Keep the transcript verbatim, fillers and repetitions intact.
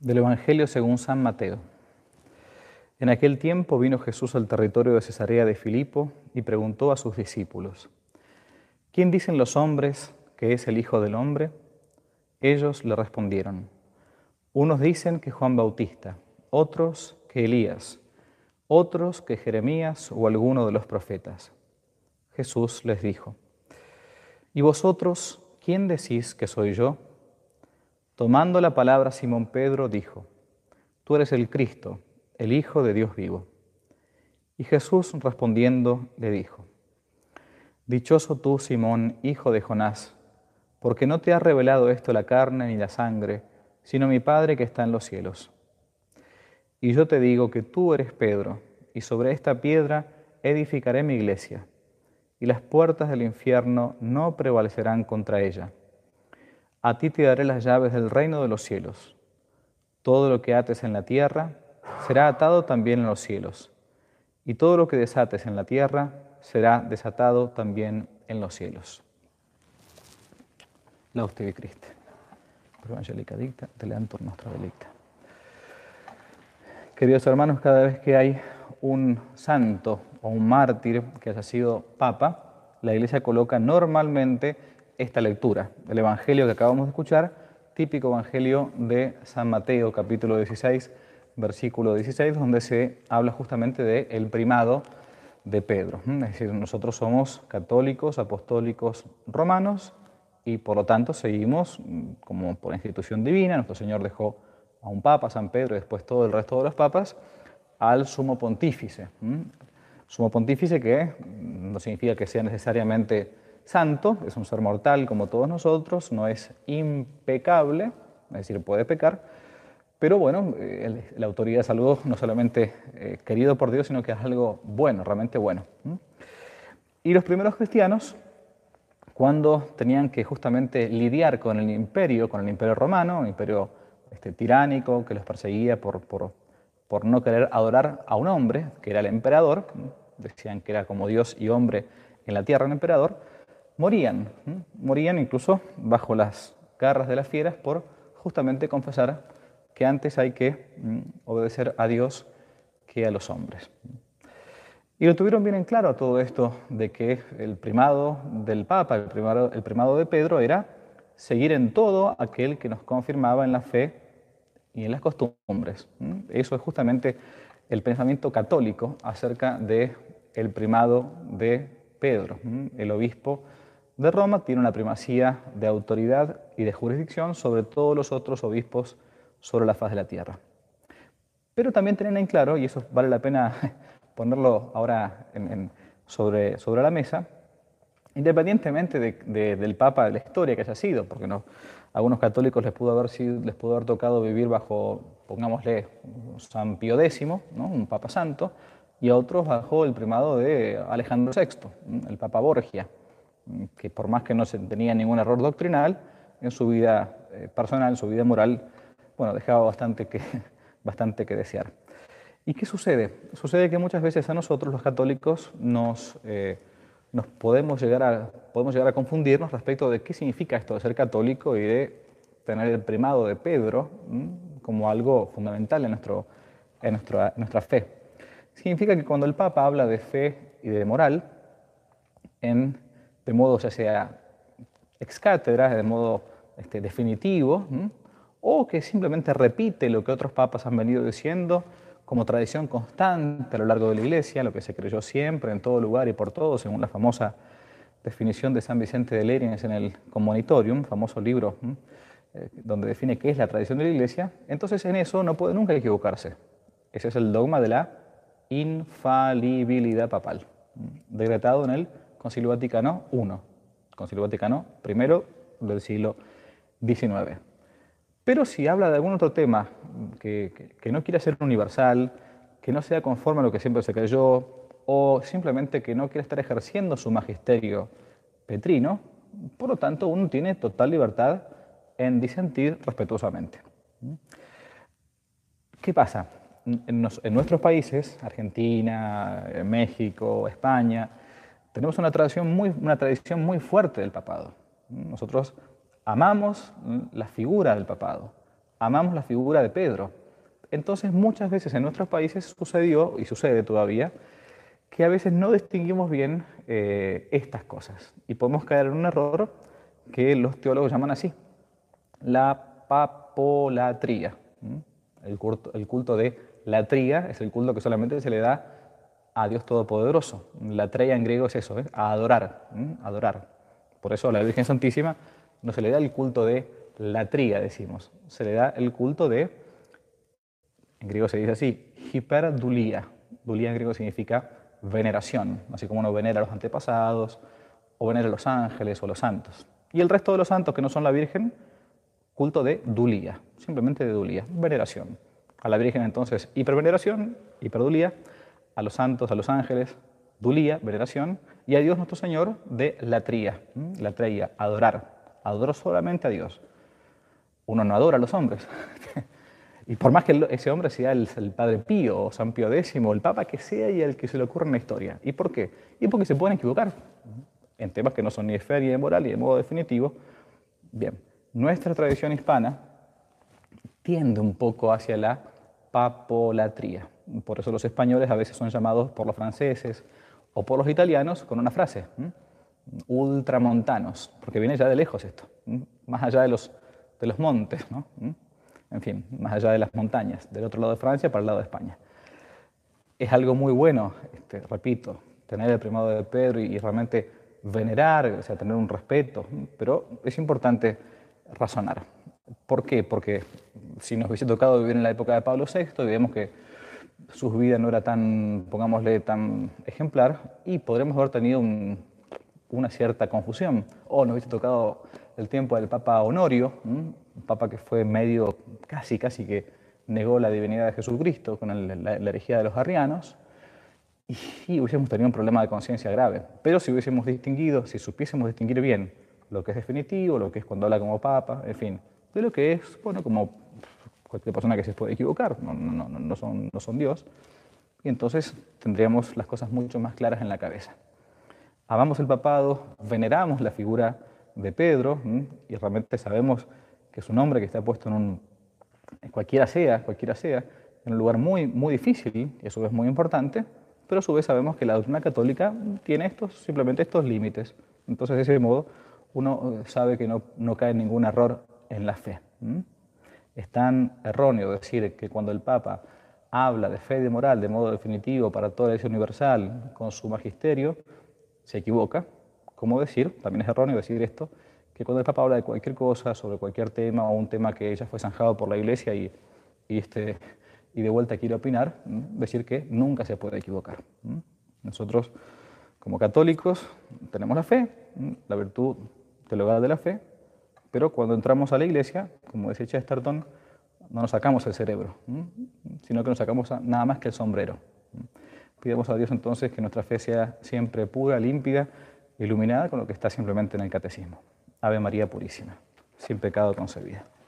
Del Evangelio según San Mateo. En aquel tiempo vino Jesús al territorio de Cesarea de Filipo y preguntó a sus discípulos: ¿Quién dicen los hombres que es el Hijo del Hombre? Ellos le respondieron: unos dicen que Juan Bautista, otros que Elías, otros que Jeremías o alguno de los profetas. Jesús les dijo: ¿Y vosotros quién decís que soy yo? Tomando la palabra, Simón Pedro dijo: Tú eres el Cristo, el Hijo de Dios vivo. Y Jesús respondiendo le dijo: Dichoso tú, Simón, hijo de Jonás, porque no te ha revelado esto la carne ni la sangre, sino mi Padre que está en los cielos. Y yo te digo que tú eres Pedro, y sobre esta piedra edificaré mi iglesia, y las puertas del infierno no prevalecerán contra ella. A ti te daré las llaves del reino de los cielos. Todo lo que ates en la tierra será atado también en los cielos, y todo lo que desates en la tierra será desatado también en los cielos. Lauste vi Christe. Pro angelica dicta, teleantur nostra delicta. Queridos hermanos, cada vez que hay un santo o un mártir que haya sido papa, la Iglesia coloca normalmente esta lectura, el Evangelio que acabamos de escuchar, típico Evangelio de San Mateo, capítulo dieciséis, versículo dieciséis, donde se habla justamente del primado de Pedro. Es decir, nosotros somos católicos, apostólicos, romanos, y por lo tanto seguimos, como por institución divina, nuestro Señor dejó a un papa, San Pedro, y después todo el resto de los papas, al sumo pontífice. Sumo pontífice que no significa que sea necesariamente santo, es un ser mortal como todos nosotros, no es impecable, es decir, puede pecar, pero bueno, el, la autoridad es algo no solamente eh, querido por Dios, sino que es algo bueno, realmente bueno. Y los primeros cristianos, cuando tenían que justamente lidiar con el imperio, con el imperio romano, un imperio este, tiránico que los perseguía por, por, por no querer adorar a un hombre, que era el emperador, decían que era como Dios y hombre en la tierra un emperador, morían, morían incluso bajo las garras de las fieras por justamente confesar que antes hay que obedecer a Dios que a los hombres. Y lo tuvieron bien en claro todo esto de que el primado del Papa, el primado, el primado de Pedro, era seguir en todo aquel que nos confirmaba en la fe y en las costumbres. Eso es justamente el pensamiento católico acerca del primado de Pedro. El obispo de Roma tiene una primacía de autoridad y de jurisdicción sobre todos los otros obispos sobre la faz de la tierra. Pero también tienen en claro, y eso vale la pena ponerlo ahora en, en, sobre, sobre la mesa, independientemente de, de, del Papa de la historia que haya sido, porque no, a algunos católicos les pudo haber, sido, les pudo haber tocado vivir bajo, pongámosle, San Pío décimo, ¿no? Un Papa santo, y a otros bajo el primado de Alejandro sexto, el Papa Borgia, que por más que no se tenía ningún error doctrinal, en su vida eh, personal, en su vida moral, bueno, dejaba bastante que, bastante que desear. ¿Y qué sucede? Sucede que muchas veces a nosotros, los católicos, nos, eh, nos podemos, llegar a, podemos llegar a confundirnos respecto de qué significa esto de ser católico y de tener el primado de Pedro ¿m? como algo fundamental en, nuestro, en, nuestra, en nuestra fe. Significa que cuando el Papa habla de fe y de moral, en, de modo ya sea ex cátedra, de modo este, definitivo, ¿m? o que simplemente repite lo que otros papas han venido diciendo como tradición constante a lo largo de la Iglesia, lo que se creyó siempre, en todo lugar y por todo, según la famosa definición de San Vicente de Lérines en el Commonitorium, famoso libro eh, donde define qué es la tradición de la Iglesia. Entonces en eso no puede nunca equivocarse. Ese es el dogma de la infalibilidad papal, decretado en el Concilio Vaticano primero, Concilio Vaticano primero del siglo diecinueve. Pero si habla de algún otro tema que, que, que no quiera ser universal, que no sea conforme a lo que siempre se creyó, o simplemente que no quiera estar ejerciendo su magisterio petrino, por lo tanto uno tiene total libertad en disentir respetuosamente. ¿Qué pasa? En, nos, en nuestros países, Argentina, México, España, tenemos una tradición muy, una tradición muy fuerte del papado. Nosotros amamos la figura del papado, amamos la figura de Pedro. Entonces muchas veces en nuestros países sucedió, y sucede todavía, que a veces no distinguimos bien eh, estas cosas. Y podemos caer en un error que los teólogos llaman así, la papolatría. El culto, el culto de latría es el culto que solamente se le da a Dios Todopoderoso. Latría en griego es eso, ¿eh? A adorar, ¿eh? Adorar. Por eso a la Virgen Santísima no se le da el culto de latría, decimos. Se le da el culto de, en griego se dice así, hiperdulía. Dulía en griego significa veneración, así como uno venera a los antepasados, o venera a los ángeles o los santos. Y el resto de los santos que no son la Virgen, culto de dulía, simplemente de dulía, veneración. A la Virgen entonces hiperveneración, hiperdulía, a los santos, a los ángeles, dulía, veneración, y a Dios nuestro Señor de latría, latría, adorar, adoro solamente a Dios. Uno no adora a los hombres. Y por más que ese hombre sea el, el Padre Pío, o San Pío Décimo, el Papa que sea y el que se le ocurra en la historia. ¿Y por qué? Y porque se pueden equivocar en temas que no son ni de fe, ni de moral, ni de modo definitivo. Bien, nuestra tradición hispana tiende un poco hacia la papolatría. Por eso los españoles a veces son llamados por los franceses o por los italianos con una frase, ¿m? ultramontanos, porque viene ya de lejos esto, ¿m? más allá de los, de los montes, ¿no? ¿m? En fin, más allá de las montañas, del otro lado de Francia para el lado de España. Es algo muy bueno, este, repito, tener el primado de Pedro y, y realmente venerar, o sea, tener un respeto, pero es importante razonar. ¿Por qué? Porque si nos hubiese tocado vivir en la época de Pablo sexto, vemos que su vida no era tan, pongámosle, tan ejemplar y podremos haber tenido un, una cierta confusión. O nos hubiese tocado el tiempo del Papa Honorio, un papa que fue medio, casi, casi que negó la divinidad de Jesucristo con el, la, la herejía de los arrianos, y, y hubiésemos tenido un problema de conciencia grave. Pero si hubiésemos distinguido, si supiésemos distinguir bien lo que es definitivo, lo que es cuando habla como papa, en fin, de lo que es, bueno, como cualquier persona que se puede equivocar, no, no, no, no, son, no son Dios, y entonces tendríamos las cosas mucho más claras en la cabeza. Amamos el papado, veneramos la figura de Pedro, ¿m? Y realmente sabemos que es un hombre que está puesto en un, cualquiera sea, cualquiera sea, en un lugar muy, muy difícil y a su vez muy importante, pero a su vez sabemos que la doctrina católica tiene estos, simplemente estos límites. Entonces, de ese modo, uno sabe que no, no cae en ningún error en la fe. ¿m? Es tan erróneo decir que cuando el Papa habla de fe y de moral de modo definitivo para toda la Iglesia universal con su magisterio, se equivoca. Como decir, también es erróneo decir esto, que cuando el Papa habla de cualquier cosa, sobre cualquier tema o un tema que ya fue zanjado por la Iglesia y, y, este, y de vuelta quiere opinar, decir que nunca se puede equivocar. Nosotros, como católicos, tenemos la fe, la virtud teologada de la fe, pero cuando entramos a la Iglesia, como decía Chesterton, no nos sacamos el cerebro, sino que nos sacamos nada más que el sombrero. Pidamos a Dios entonces que nuestra fe sea siempre pura, límpida, iluminada con lo que está simplemente en el catecismo. Ave María Purísima, sin pecado concebida.